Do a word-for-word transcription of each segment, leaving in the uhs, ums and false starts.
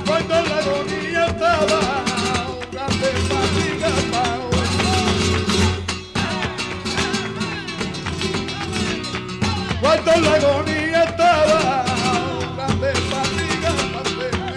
cuando la agonía estaba grande fatiga pao. Cuando la agonía estaba grande fatiga pao.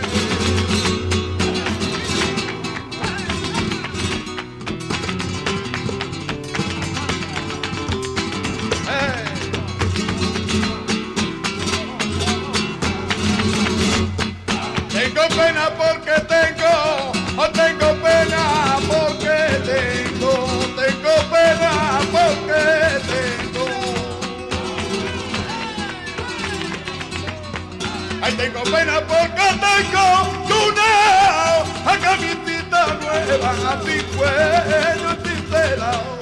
Tengo pena porque tengo, oh, tengo pena porque tengo, tengo pena porque tengo. Ay, tengo pena porque tengo una camisita nueva, a mi cuello cincelado.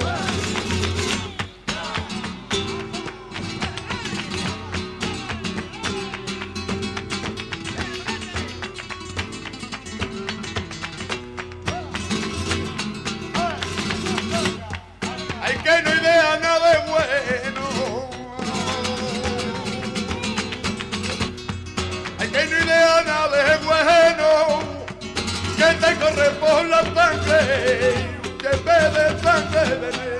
Que no idea nada de bueno, ay que no idea nada de bueno, que te corre por la sangre, que en vez de sangre veneno.